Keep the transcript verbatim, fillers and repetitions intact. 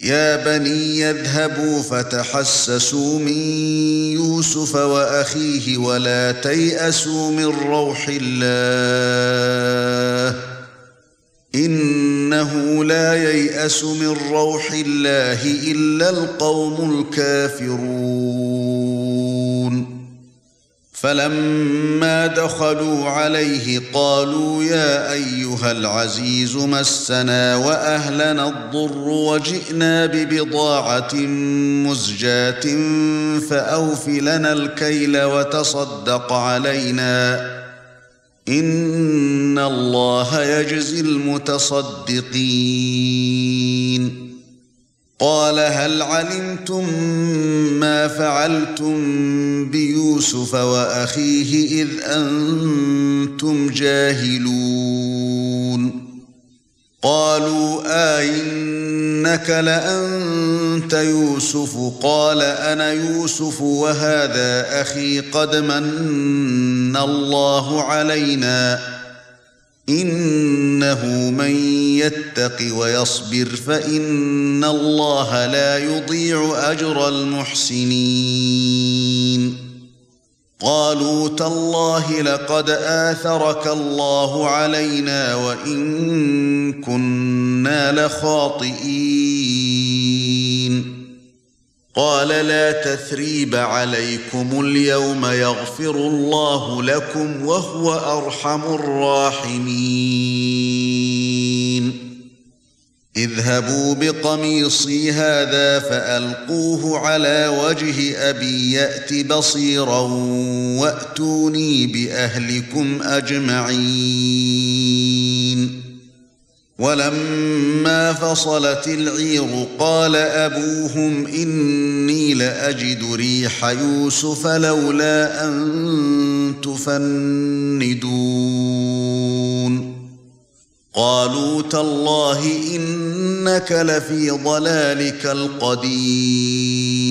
يا بني يذهبوا فتحسسوا من يوسف وأخيه ولا تيأسوا من روح الله إنه لا ييأس من روح الله إلا القوم الكافرون فلما دخلوا عليه قالوا يا أيها العزيز مسنا وأهلنا الضر وجئنا ببضاعة مزجاة فأوف لنا الكيل وتصدق علينا إن الله يجزي المتصدقين قال هل علمتم ما فعلتم بيوسف وأخيه إذ أنتم جاهلون قالوا آئنك لأنت يوسف قال أنا يوسف وهذا أخي قد من الله علينا إنه من يتق ويصبر فإن الله لا يضيع أجر المحسنين قالوا تالله لقد آثرك الله علينا وإن كنا لخاطئين قال لا تثريب عليكم اليوم يغفر الله لكم وهو أرحم الراحمين اذهبوا بقميصي هذا فألقوه على وجه أبي يأت بصيرا وأتوني بأهلكم أجمعين ولما فصلت العير قال أبوهم إني لأجد ريح يوسف لولا أن تفندون قالوا تالله إنك لفي ضلالك القديم